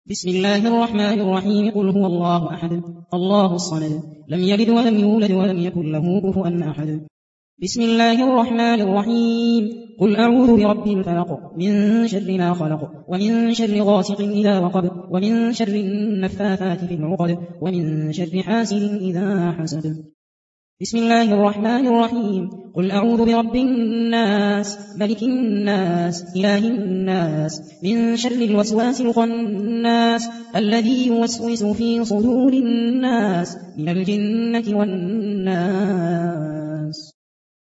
بسم الله الرحمن الرحيم قل هو الله أحد الله الصمد لم يلد ولم يولد ولم يكن له كفوا أحد بسم الله الرحمن الرحيم قل أعوذ برب الفلق من شر ما خلق ومن شر غاسق إذا وقب ومن شر النفاثات في العقد ومن شر حاسد إذا حسد بسم الله الرحمن الرحيم قل أعوذ برب الناس ملك الناس إله الناس من شر الوسواس الخناس الذي يوسوس في صدور الناس من الجنة والناس